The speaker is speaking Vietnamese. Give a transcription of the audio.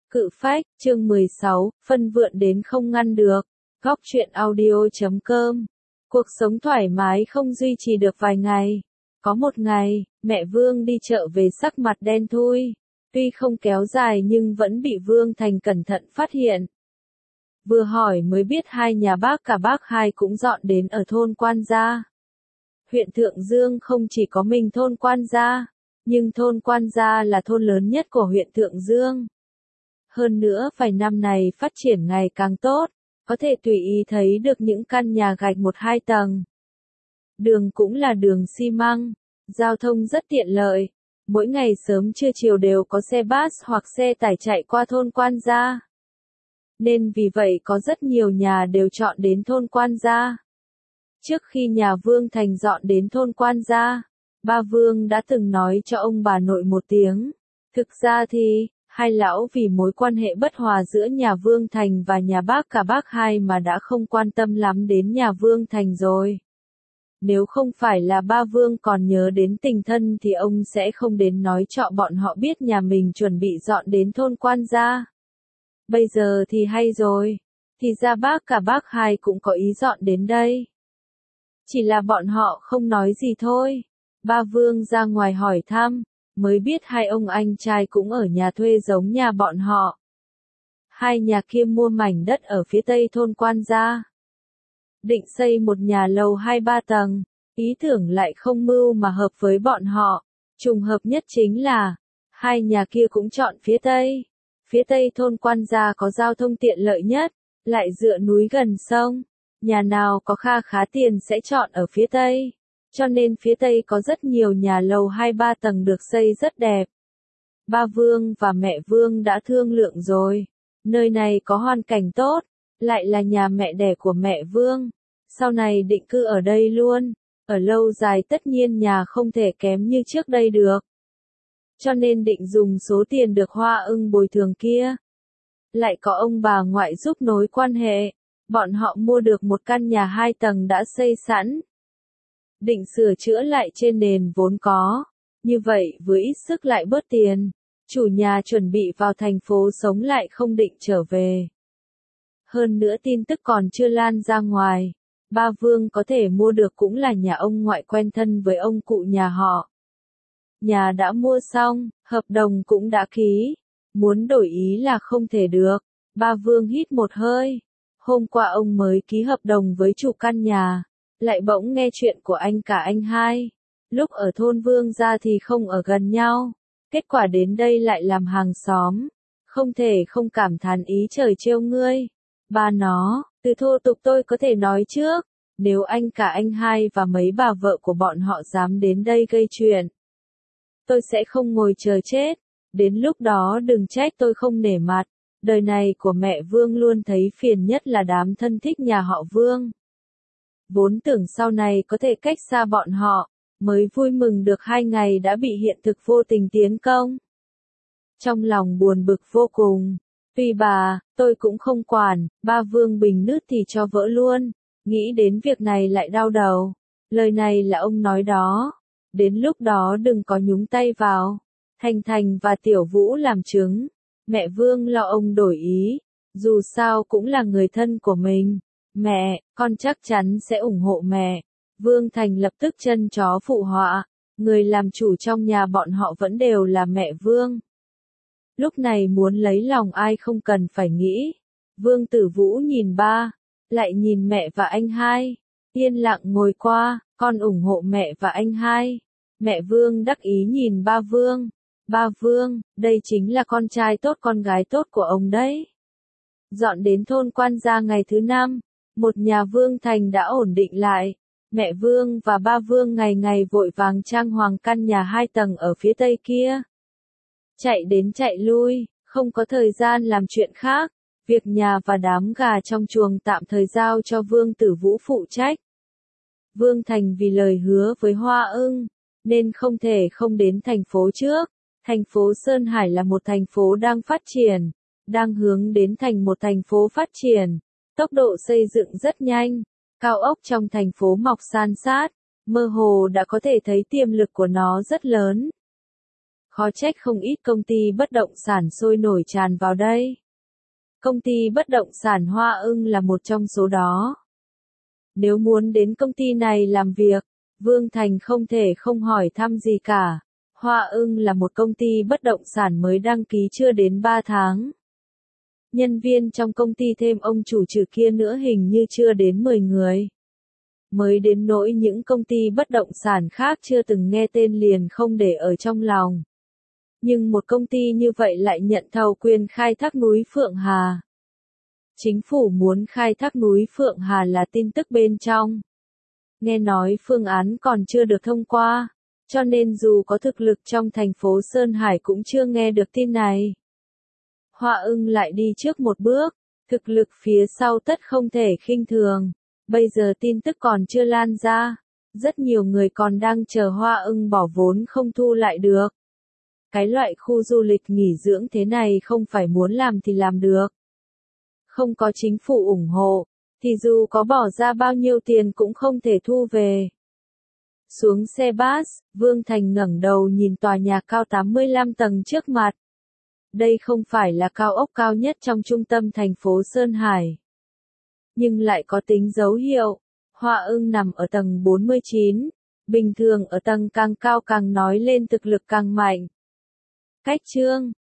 Cự phách, chương 16, phân vượn đến không ngăn được. Góc truyện audio.com. Cuộc sống thoải mái không duy trì được vài ngày. Có một ngày, mẹ Vương đi chợ về sắc mặt đen thui. Tuy không kéo dài nhưng vẫn bị Vương Thành cẩn thận phát hiện. Vừa hỏi mới biết hai nhà bác cả bác hai cũng dọn đến ở thôn Quan Gia. Huyện Thượng Dương không chỉ có mình thôn Quan Gia, nhưng thôn Quan Gia là thôn lớn nhất của huyện Thượng Dương. Hơn nữa vài năm này phát triển ngày càng tốt, có thể tùy ý thấy được những căn nhà gạch 1-2 tầng. Đường cũng là đường xi măng, giao thông rất tiện lợi, mỗi ngày sớm trưa chiều đều có xe bus hoặc xe tải chạy qua thôn Quan Gia. Nên vì vậy có rất nhiều nhà đều chọn đến thôn Quan Gia. Trước khi nhà Vương Thành dọn đến thôn Quan Gia, ba Vương đã từng nói cho ông bà nội một tiếng. Thực ra thì, hai lão vì mối quan hệ bất hòa giữa nhà Vương Thành và nhà bác cả bác hai mà đã không quan tâm lắm đến nhà Vương Thành rồi. Nếu không phải là ba Vương còn nhớ đến tình thân thì ông sẽ không đến nói cho bọn họ biết nhà mình chuẩn bị dọn đến thôn Quan Gia. Bây giờ thì hay rồi, thì ra bác cả bác hai cũng có ý dọn đến đây. Chỉ là bọn họ không nói gì thôi. Ba Vương ra ngoài hỏi thăm, mới biết hai ông anh trai cũng ở nhà thuê giống nhà bọn họ. Hai nhà kia mua mảnh đất ở phía tây thôn Quan Gia. Định xây một nhà lầu 2-3 tầng, ý tưởng lại không mưu mà hợp với bọn họ. Trùng hợp nhất chính là, hai nhà kia cũng chọn phía tây. Phía tây thôn Quan Gia có giao thông tiện lợi nhất, lại dựa núi gần sông. Nhà nào có kha khá tiền sẽ chọn ở phía tây. Cho nên phía tây có rất nhiều nhà lầu 2-3 tầng được xây rất đẹp. Ba Vương và mẹ Vương đã thương lượng rồi. Nơi này có hoàn cảnh tốt, lại là nhà mẹ đẻ của mẹ Vương. Sau này định cư ở đây luôn. Ở lâu dài tất nhiên nhà không thể kém như trước đây được. Cho nên định dùng số tiền được Hoa Ưng bồi thường kia. Lại có ông bà ngoại giúp nối quan hệ. Bọn họ mua được một căn nhà 2 tầng đã xây sẵn. Định sửa chữa lại trên nền vốn có. Như vậy với ít sức lại bớt tiền. Chủ nhà chuẩn bị vào thành phố sống lại không định trở về. Hơn nữa tin tức còn chưa lan ra ngoài. Ba Vương có thể mua được cũng là nhà ông ngoại quen thân với ông cụ nhà họ. Nhà đã mua xong, hợp đồng cũng đã ký. Muốn đổi ý là không thể được. Ba Vương hít một hơi. Hôm qua ông mới ký hợp đồng với chủ căn nhà. Lại bỗng nghe chuyện của anh cả anh hai. Lúc ở thôn Vương Gia thì không ở gần nhau. Kết quả đến đây lại làm hàng xóm. Không thể không cảm thán ý trời trêu ngươi. Ba nó, từ thô tục tôi có thể nói trước. Nếu anh cả anh hai và mấy bà vợ của bọn họ dám đến đây gây chuyện, tôi sẽ không ngồi chờ chết. Đến lúc đó đừng trách tôi không nể mặt. Đời này của mẹ Vương luôn thấy phiền nhất là đám thân thích nhà họ Vương. Vốn tưởng sau này có thể cách xa bọn họ, mới vui mừng được 2 ngày đã bị hiện thực vô tình tiến công. Trong lòng buồn bực vô cùng. Tuy bà, tôi cũng không quản, ba Vương bình nứt thì cho vỡ luôn. Nghĩ đến việc này lại đau đầu. Lời này là ông nói đó. Đến lúc đó đừng có nhúng tay vào. Thành Thành và Tiểu Vũ làm chứng. Mẹ Vương lo ông đổi ý. Dù sao cũng là người thân của mình. Mẹ, con chắc chắn sẽ ủng hộ mẹ. Vương Thành lập tức chân chó phụ họa. Người làm chủ trong nhà bọn họ vẫn đều là mẹ Vương. Lúc này muốn lấy lòng ai không cần phải nghĩ. Vương Tử Vũ nhìn ba, lại nhìn mẹ và anh hai. Yên lặng ngồi qua, con ủng hộ mẹ và anh hai. Mẹ Vương đắc ý nhìn ba Vương. Ba Vương, đây chính là con trai tốt con gái tốt của ông đấy. Dọn đến thôn Quan Gia ngày thứ 5, một nhà Vương Thành đã ổn định lại. Mẹ Vương và ba Vương ngày ngày vội vàng trang hoàng căn nhà 2 tầng ở phía tây kia. Chạy đến chạy lui, không có thời gian làm chuyện khác. Việc nhà và đám gà trong chuồng tạm thời giao cho Vương Tử Vũ phụ trách. Vương Thành vì lời hứa với Hoa Ưng, nên không thể không đến thành phố trước. Thành phố Sơn Hải là một thành phố đang phát triển, đang hướng đến thành một thành phố phát triển. Tốc độ xây dựng rất nhanh, cao ốc trong thành phố mọc san sát, mơ hồ đã có thể thấy tiềm lực của nó rất lớn. Khó trách không ít công ty bất động sản sôi nổi tràn vào đây. Công ty bất động sản Hoa Ưng là một trong số đó. Nếu muốn đến công ty này làm việc, Vương Thành không thể không hỏi thăm gì cả. Hoa Ưng là một công ty bất động sản mới đăng ký chưa đến 3 tháng. Nhân viên trong công ty thêm ông chủ trừ kia nữa hình như chưa đến 10 người. Mới đến nỗi những công ty bất động sản khác chưa từng nghe tên liền không để ở trong lòng. Nhưng một công ty như vậy lại nhận thầu quyền khai thác núi Phượng Hà. Chính phủ muốn khai thác núi Phượng Hà là tin tức bên trong. Nghe nói phương án còn chưa được thông qua, cho nên dù có thực lực trong thành phố Sơn Hải cũng chưa nghe được tin này. Hoa Ưng lại đi trước một bước, thực lực phía sau tất không thể khinh thường. Bây giờ tin tức còn chưa lan ra, rất nhiều người còn đang chờ Hoa Ưng bỏ vốn không thu lại được. Cái loại khu du lịch nghỉ dưỡng thế này không phải muốn làm thì làm được. Không có chính phủ ủng hộ, thì dù có bỏ ra bao nhiêu tiền cũng không thể thu về. Xuống xe bus, Vương Thành ngẩng đầu nhìn tòa nhà cao 85 tầng trước mặt. Đây không phải là cao ốc cao nhất trong trung tâm thành phố Sơn Hải. Nhưng lại có tính dấu hiệu. Hoa Ưng nằm ở tầng 49. Bình thường ở tầng càng cao càng nói lên thực lực càng mạnh. Cách chương